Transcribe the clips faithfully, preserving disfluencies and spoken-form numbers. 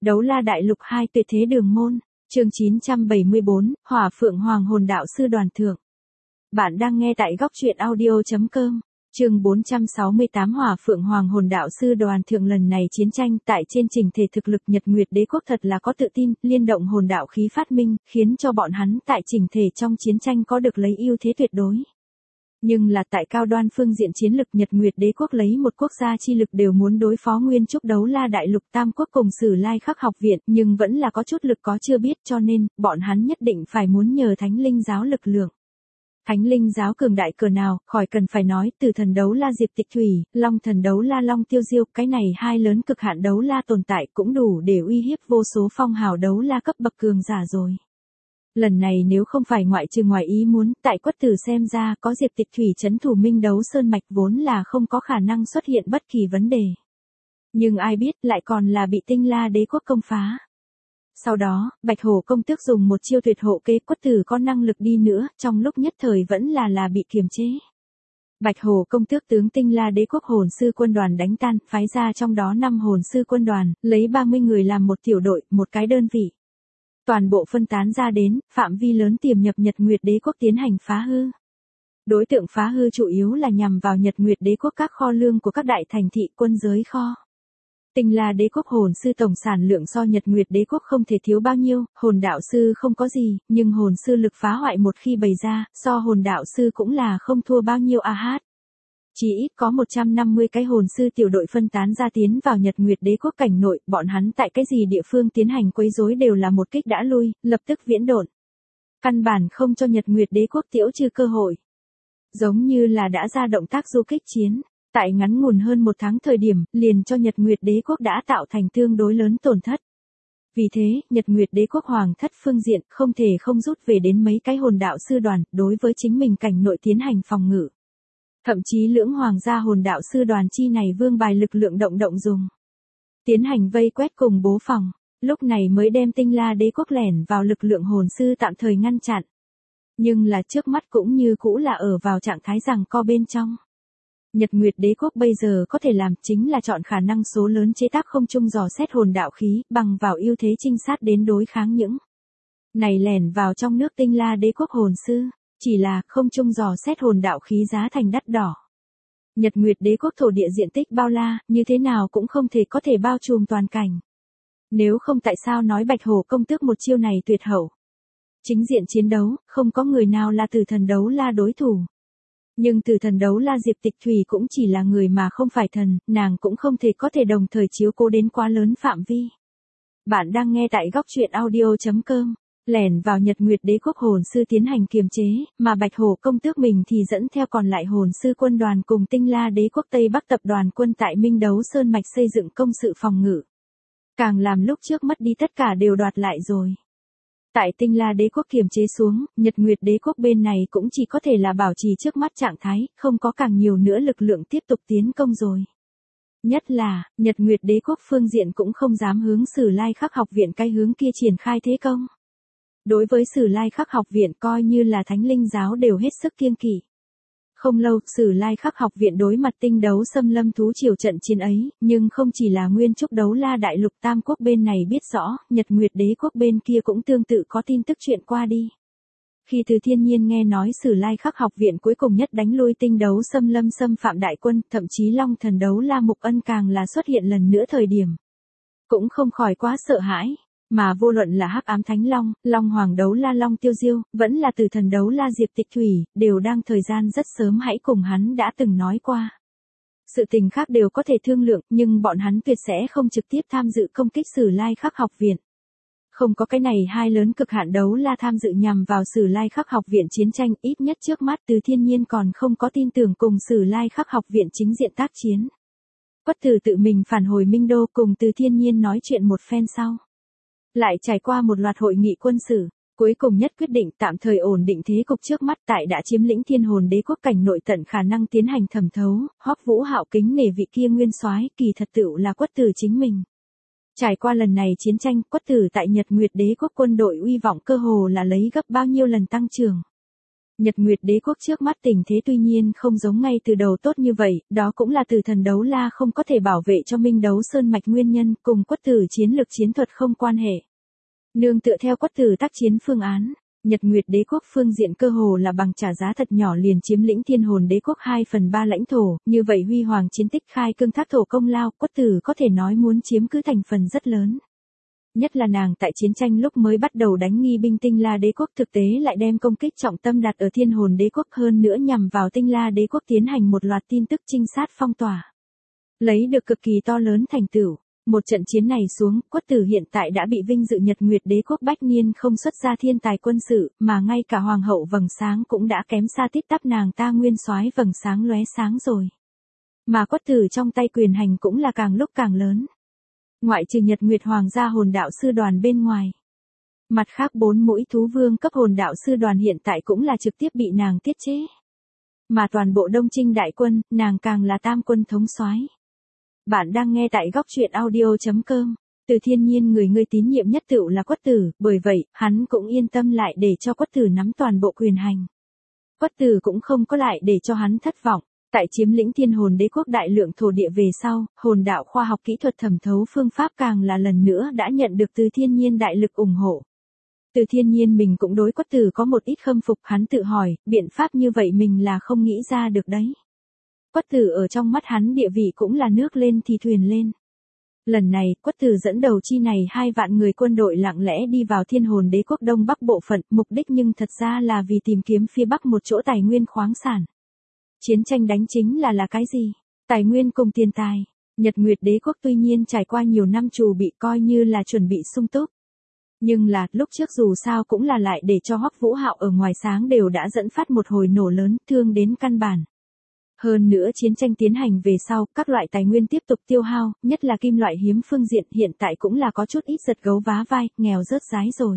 Đấu La Đại Lục hai Tuyệt Thế Đường Môn, chương chín trăm bảy mươi bốn, Hỏa Phượng Hoàng Hồn Đạo Sư Đoàn Thượng. Bạn đang nghe tại góc truyện audio.com, chương bốn trăm sáu mươi tám Hỏa Phượng Hoàng Hồn Đạo Sư Đoàn Thượng. Lần này chiến tranh tại trên trình thể thực lực Nhật Nguyệt Đế Quốc thật là có tự tin, liên động hồn đạo khí phát minh, khiến cho bọn hắn tại trình thể trong chiến tranh có được lấy ưu thế tuyệt đối. Nhưng là tại cao đoan phương diện chiến lực Nhật Nguyệt Đế Quốc lấy một quốc gia chi lực đều muốn đối phó Nguyên Trúc Đấu La Đại Lục Tam Quốc cùng Sử Lai Khắc học viện, nhưng vẫn là có chút lực có chưa biết, cho nên, bọn hắn nhất định phải muốn nhờ Thánh Linh Giáo lực lượng. Thánh Linh Giáo cường đại cỡ nào, khỏi cần phải nói, từ thần đấu la Diệp Tịch Thủy, Long thần đấu la Long Tiêu Diêu, cái này hai lớn cực hạn đấu la tồn tại cũng đủ để uy hiếp vô số phong hào đấu la cấp bậc cường giả rồi. Lần này nếu không phải ngoại trừ ngoài ý muốn, tại Quất Tử xem ra có Diệp Tịch Thủy trấn thủ Minh Đấu Sơn mạch vốn là không có khả năng xuất hiện bất kỳ vấn đề. Nhưng ai biết lại còn là bị Tinh La Đế Quốc công phá. Sau đó, Bạch Hổ công tước dùng một chiêu tuyệt hộ kế, Quất Tử có năng lực đi nữa, trong lúc nhất thời vẫn là là bị kiềm chế. Bạch Hổ công tước tướng Tinh La Đế Quốc hồn sư quân đoàn đánh tan, phái ra trong đó năm hồn sư quân đoàn, lấy ba mươi người làm một tiểu đội, một cái đơn vị. Toàn bộ phân tán ra đến, phạm vi lớn tiềm nhập Nhật Nguyệt Đế Quốc tiến hành phá hư. Đối tượng phá hư chủ yếu là nhằm vào Nhật Nguyệt Đế Quốc các kho lương của các đại thành thị quân giới kho. Tinh La Đế Quốc hồn sư tổng sản lượng so Nhật Nguyệt Đế Quốc không thể thiếu bao nhiêu, hồn đạo sư không có gì, nhưng hồn sư lực phá hoại một khi bày ra, so hồn đạo sư cũng là không thua bao nhiêu a hát. Chỉ ít có một trăm năm mươi cái hồn sư tiểu đội phân tán ra tiến vào Nhật Nguyệt Đế Quốc cảnh nội, bọn hắn tại cái gì địa phương tiến hành quấy rối đều là một kích đã lui, lập tức viễn độn. Căn bản không cho Nhật Nguyệt Đế Quốc tiễu trừ cơ hội. Giống như là đã ra động tác du kích chiến, tại ngắn ngủn hơn một tháng thời điểm, liền cho Nhật Nguyệt Đế Quốc đã tạo thành tương đối lớn tổn thất. Vì thế, Nhật Nguyệt Đế Quốc hoàng thất phương diện không thể không rút về đến mấy cái hồn đạo sư đoàn, đối với chính mình cảnh nội tiến hành phòng ngự. Thậm chí lưỡng hoàng gia hồn đạo sư đoàn chi này vương bài lực lượng động động dùng. Tiến hành vây quét cùng bố phòng, lúc này mới đem Tinh La Đế Quốc lẻn vào lực lượng hồn sư tạm thời ngăn chặn. Nhưng là trước mắt cũng như cũ là ở vào trạng thái giằng co bên trong. Nhật Nguyệt Đế Quốc bây giờ có thể làm chính là chọn khả năng số lớn chế tác không trung dò xét hồn đạo khí, bằng vào ưu thế trinh sát đến đối kháng những này lẻn vào trong nước Tinh La Đế Quốc hồn sư. Chỉ là không trung dò xét hồn đạo khí giá thành đắt đỏ. Nhật Nguyệt Đế Quốc thổ địa diện tích bao la, như thế nào cũng không thể có thể bao trùm toàn cảnh. Nếu không tại sao nói Bạch Hổ công tước một chiêu này tuyệt hậu. Chính diện chiến đấu, không có người nào là Tử Thần Đấu La đối thủ. Nhưng Tử Thần Đấu La Diệp Tịch Thủy cũng chỉ là người mà không phải thần, nàng cũng không thể có thể đồng thời chiếu cố đến quá lớn phạm vi. Bạn đang nghe tại góc truyện audio.com. Lẻn vào Nhật Nguyệt Đế Quốc hồn sư tiến hành kiềm chế, mà Bạch Hổ công tước mình thì dẫn theo còn lại hồn sư quân đoàn cùng Tinh La Đế Quốc Tây Bắc tập đoàn quân tại Minh Đấu Sơn mạch xây dựng công sự phòng ngự. Càng làm lúc trước mất đi tất cả đều đoạt lại rồi. Tại Tinh La Đế Quốc kiềm chế xuống, Nhật Nguyệt Đế Quốc bên này cũng chỉ có thể là bảo trì trước mắt trạng thái, không có càng nhiều nữa lực lượng tiếp tục tiến công rồi. Nhất là, Nhật Nguyệt Đế Quốc phương diện cũng không dám hướng Sử Lai Khắc học viện cái hướng kia triển khai thế công. Đối với Sử Lai Khắc học viện coi như là Thánh Linh Giáo đều hết sức kiêng kỵ. Không lâu, Sử Lai Khắc học viện đối mặt Tinh Đấu xâm lâm thú triều trận chiến ấy, nhưng không chỉ là Nguyên Trúc Đấu La Đại Lục Tam Quốc bên này biết rõ, Nhật Nguyệt Đế Quốc bên kia cũng tương tự có tin tức chuyện qua đi. Khi Từ Thiên Nhiên nghe nói Sử Lai Khắc học viện cuối cùng nhất đánh lui Tinh Đấu xâm lâm xâm phạm đại quân, thậm chí Long thần đấu La Mục Ân càng là xuất hiện lần nữa thời điểm. Cũng không khỏi quá sợ hãi. Mà vô luận là Hắc Ám Thánh Long, Long Hoàng Đấu La Long Tiêu Diêu, vẫn là Tử Thần Đấu La Diệp Tịch Thủy, đều đang thời gian rất sớm hãy cùng hắn đã từng nói qua. Sự tình khác đều có thể thương lượng, nhưng bọn hắn tuyệt sẽ không trực tiếp tham dự công kích Sử Lai Khắc học viện. Không có cái này hai lớn cực hạn đấu la tham dự nhằm vào Sử Lai Khắc học viện chiến tranh, ít nhất trước mắt Từ Thiên Nhiên còn không có tin tưởng cùng Sử Lai Khắc học viện chính diện tác chiến. Quất Tử tự mình phản hồi Minh Đô cùng Từ Thiên Nhiên nói chuyện một phen sau. Lại trải qua một loạt hội nghị quân sự, cuối cùng nhất quyết định tạm thời ổn định thế cục trước mắt tại đã chiếm lĩnh Thiên Hồn Đế Quốc cảnh nội tận khả năng tiến hành thẩm thấu, Hoắc Vũ Hạo kính nể vị kia nguyên soái, kỳ thật tựu là Quất Tử chính mình. Trải qua lần này chiến tranh, Quất Tử tại Nhật Nguyệt Đế Quốc quân đội uy vọng cơ hồ là lấy gấp bao nhiêu lần tăng trưởng. Nhật Nguyệt Đế quốc trước mắt tình thế tuy nhiên không giống ngay từ đầu tốt như vậy, đó cũng là từ thần đấu la không có thể bảo vệ cho Minh Đấu Sơn mạch nguyên nhân, cùng Quất Tử chiến lực chiến thuật không quan hệ. Nương tựa theo Quất Tử tác chiến phương án, Nhật Nguyệt Đế quốc phương diện cơ hồ là bằng trả giá thật nhỏ liền chiếm lĩnh Thiên Hồn Đế quốc hai phần ba lãnh thổ, như vậy huy hoàng chiến tích khai cương thác thổ công lao, Quất Tử có thể nói muốn chiếm cứ thành phần rất lớn. Nhất là nàng tại chiến tranh lúc mới bắt đầu đánh nghi binh Tinh La Đế quốc, thực tế lại đem công kích trọng tâm đặt ở Thiên Hồn Đế quốc, hơn nữa nhằm vào Tinh La Đế quốc tiến hành một loạt tin tức trinh sát phong tỏa. Lấy được cực kỳ to lớn thành tựu. Một trận chiến này xuống, Quất Tử hiện tại đã bị vinh dự Nhật Nguyệt Đế quốc bách niên không xuất ra thiên tài quân sự, mà ngay cả hoàng hậu vầng sáng cũng đã kém xa tít tắp nàng ta nguyên soái vầng sáng lóe sáng rồi. Mà Quất Tử trong tay quyền hành cũng là càng lúc càng lớn. Ngoại trừ Nhật Nguyệt Hoàng gia hồn đạo sư đoàn bên ngoài. Mặt khác bốn mũi thú vương cấp hồn đạo sư đoàn hiện tại cũng là trực tiếp bị nàng tiết chế. Mà toàn bộ Đông Trinh đại quân, nàng càng là tam quân thống soái. Bạn đang nghe tại góc truyện audio chấm com. Từ Thiên Nhiên người ngươi tín nhiệm nhất tựu là Quất Tử, bởi vậy, hắn cũng yên tâm lại để cho Quất Tử nắm toàn bộ quyền hành. Quất Tử cũng không có lại để cho hắn thất vọng. Tại chiếm lĩnh Thiên Hồn Đế quốc đại lượng thổ địa về sau, hồn đạo khoa học kỹ thuật thẩm thấu phương pháp càng là lần nữa đã nhận được Từ Thiên Nhiên đại lực ủng hộ. Từ Thiên Nhiên mình cũng đối Quất Tử có một ít khâm phục, hắn tự hỏi, biện pháp như vậy mình là không nghĩ ra được đấy. Quất Tử ở trong mắt hắn địa vị cũng là nước lên thì thuyền lên. Lần này, Quất Tử dẫn đầu chi này hai vạn người quân đội lặng lẽ đi vào Thiên Hồn Đế quốc đông bắc bộ phận, mục đích nhưng thật ra là vì tìm kiếm phía bắc một chỗ tài nguyên khoáng sản. Chiến tranh đánh chính là là cái gì? Tài nguyên cùng tiền tài. Nhật Nguyệt Đế quốc tuy nhiên trải qua nhiều năm trù bị coi như là chuẩn bị sung túc. Nhưng là, lúc trước dù sao cũng là lại để cho Hoắc Vũ Hạo ở ngoài sáng đều đã dẫn phát một hồi nổ lớn, thương đến căn bản. Hơn nữa chiến tranh tiến hành về sau, các loại tài nguyên tiếp tục tiêu hao, nhất là kim loại hiếm phương diện hiện tại cũng là có chút ít giật gấu vá vai, nghèo rớt rái rồi.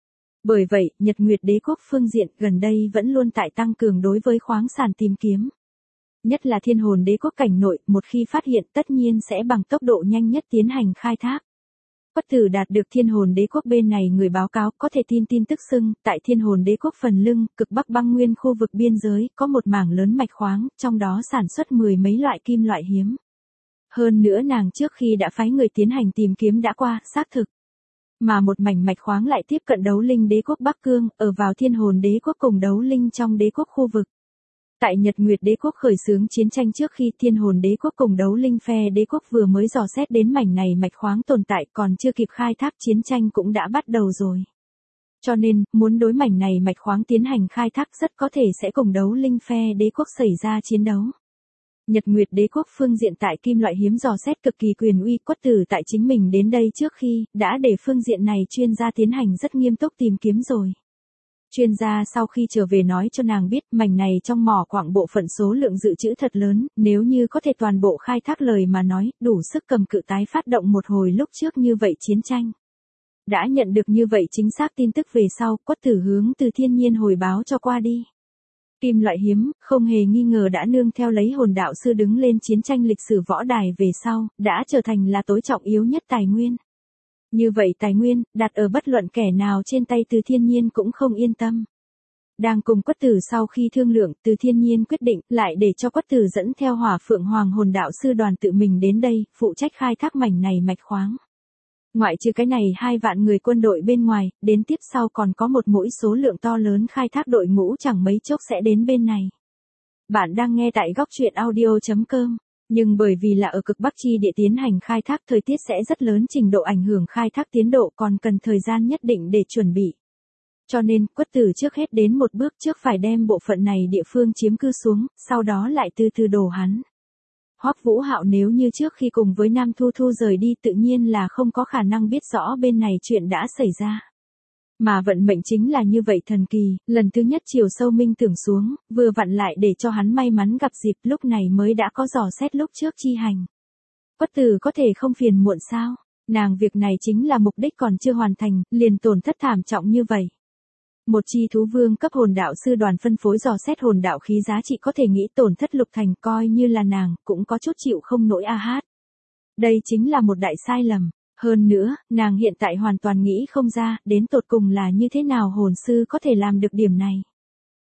Bởi vậy, Nhật Nguyệt Đế quốc phương diện gần đây vẫn luôn tại tăng cường đối với khoáng sản tìm kiếm. Nhất là Thiên Hồn Đế quốc cảnh nội, một khi phát hiện tất nhiên sẽ bằng tốc độ nhanh nhất tiến hành khai thác. Quất Tử đạt được Thiên Hồn Đế quốc bên này người báo cáo có thể tin tin tức xưng, tại Thiên Hồn Đế quốc phần lưng, cực bắc băng nguyên khu vực biên giới, có một mảng lớn mạch khoáng, trong đó sản xuất mười mấy loại kim loại hiếm. Hơn nữa nàng trước khi đã phái người tiến hành tìm kiếm đã qua, xác thực. Mà một mảnh mạch khoáng lại tiếp cận Đấu Linh Đế quốc Bắc Cương, ở vào Thiên Hồn Đế quốc cùng Đấu Linh trong đế quốc khu vực. Tại Nhật Nguyệt Đế quốc khởi xướng chiến tranh trước khi Thiên Hồn Đế quốc cùng Đấu Linh phe đế quốc vừa mới dò xét đến mảnh này mạch khoáng tồn tại, còn chưa kịp khai thác chiến tranh cũng đã bắt đầu rồi. Cho nên, muốn đối mảnh này mạch khoáng tiến hành khai thác rất có thể sẽ cùng Đấu Linh phe đế quốc xảy ra chiến đấu. Nhật Nguyệt Đế quốc phương diện tại kim loại hiếm dò xét cực kỳ quyền uy, Quất Tử tại chính mình đến đây trước khi, đã để phương diện này chuyên gia tiến hành rất nghiêm túc tìm kiếm rồi. Chuyên gia sau khi trở về nói cho nàng biết mảnh này trong mỏ quặng bộ phận số lượng dự trữ thật lớn, nếu như có thể toàn bộ khai thác lời mà nói, đủ sức cầm cự tái phát động một hồi lúc trước như vậy chiến tranh. Đã nhận được như vậy chính xác tin tức về sau, Quất Tử hướng Từ Thiên Nhiên hồi báo cho qua đi. Kim loại hiếm, không hề nghi ngờ đã nương theo lấy hồn đạo sư đứng lên chiến tranh lịch sử võ đài về sau, đã trở thành là tối trọng yếu nhất tài nguyên. Như vậy tài nguyên, đặt ở bất luận kẻ nào trên tay Từ Thiên Nhiên cũng không yên tâm. Đang cùng Quất Tử sau khi thương lượng, Từ Thiên Nhiên quyết định lại để cho Quất Tử dẫn theo Hỏa Phượng Hoàng hồn đạo sư đoàn tự mình đến đây, phụ trách khai thác mảnh này mạch khoáng. Ngoại trừ cái này hai vạn người quân đội bên ngoài, đến tiếp sau còn có một mũi số lượng to lớn khai thác đội ngũ chẳng mấy chốc sẽ đến bên này. Bạn đang nghe tại góc truyện audio chấm com. Nhưng bởi vì là ở cực Bắc chi địa tiến hành khai thác, thời tiết sẽ rất lớn trình độ ảnh hưởng khai thác tiến độ, còn cần thời gian nhất định để chuẩn bị. Cho nên, Quất Tử trước hết đến một bước trước phải đem bộ phận này địa phương chiếm cư xuống, sau đó lại từ từ đổ hắn. Hoắc Vũ Hạo nếu như trước khi cùng với Nam Thu Thu rời đi tự nhiên là không có khả năng biết rõ bên này chuyện đã xảy ra. Mà vận mệnh chính là như vậy thần kỳ, lần thứ nhất chiều sâu minh tưởng xuống, vừa vặn lại để cho hắn may mắn gặp dịp, lúc này mới đã có dò xét lúc trước chi hành. Quất Tử có thể không phiền muộn sao? Nàng việc này chính là mục đích còn chưa hoàn thành, liền tổn thất thảm trọng như vậy. Một chi thú vương cấp hồn đạo sư đoàn phân phối dò xét hồn đạo khí giá trị có thể nghĩ tổn thất lục thành, coi như là nàng, cũng có chút chịu không nổi a hát. Đây chính là một đại sai lầm. Hơn nữa, nàng hiện tại hoàn toàn nghĩ không ra, đến tột cùng là như thế nào hồn sư có thể làm được điểm này.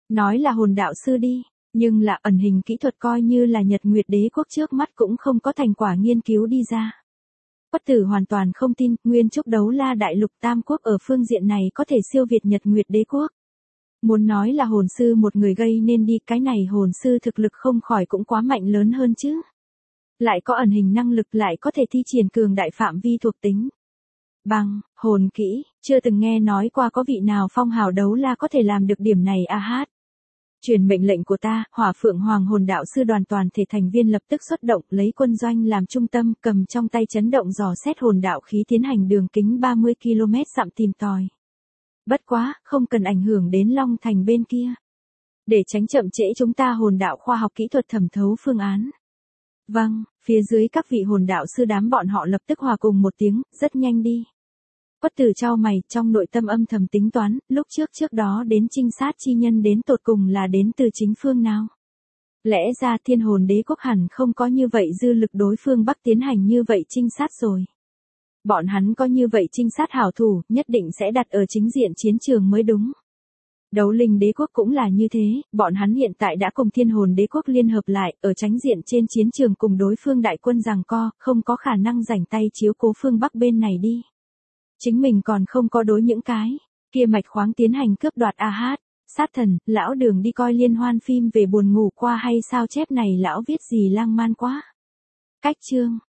Nói là hồn đạo sư đi, nhưng là ẩn hình kỹ thuật coi như là Nhật Nguyệt Đế quốc trước mắt cũng không có thành quả nghiên cứu đi ra. Quất Tử hoàn toàn không tin, nguyên trúc đấu la đại lục tam quốc ở phương diện này có thể siêu việt Nhật Nguyệt Đế quốc. Muốn nói là hồn sư một người gây nên đi, cái này hồn sư thực lực không khỏi cũng quá mạnh lớn hơn chứ. Lại có ẩn hình năng lực, lại có thể thi triển cường đại phạm vi thuộc tính. Bằng, hồn kỹ, chưa từng nghe nói qua có vị nào phong hào đấu la có thể làm được điểm này a hát. Truyền mệnh lệnh của ta, Hỏa Phượng Hoàng hồn đạo sư đoàn toàn thể thành viên lập tức xuất động, lấy quân doanh làm trung tâm, cầm trong tay chấn động dò xét hồn đạo khí tiến hành đường kính ba mươi ki lô mét dặm tìm tòi. Bất quá, không cần ảnh hưởng đến Long Thành bên kia. Để tránh chậm trễ chúng ta hồn đạo khoa học kỹ thuật thẩm thấu phương án. Vâng, phía dưới các vị hồn đạo sư đám bọn họ lập tức hòa cùng một tiếng, rất nhanh đi. Quất Tử chau mày, trong nội tâm âm thầm tính toán, lúc trước trước đó đến trinh sát chi nhân đến tột cùng là đến từ chính phương nào. Lẽ ra Thiên Hồn Đế quốc hẳn không có như vậy dư lực đối phương Bắc tiến hành như vậy trinh sát rồi. Bọn hắn có như vậy trinh sát hảo thủ, nhất định sẽ đặt ở chính diện chiến trường mới đúng. Đấu Linh Đế quốc cũng là như thế, bọn hắn hiện tại đã cùng Thiên Hồn Đế quốc liên hợp lại, ở tránh diện trên chiến trường cùng đối phương đại quân giằng co, không có khả năng rảnh tay chiếu cố phương Bắc bên này đi. Chính mình còn không có đối những cái kia mạch khoáng tiến hành cướp đoạt a hát. Sát thần, lão Đường đi coi liên hoan phim về buồn ngủ qua hay sao chép này lão viết gì lang man quá. Cách chương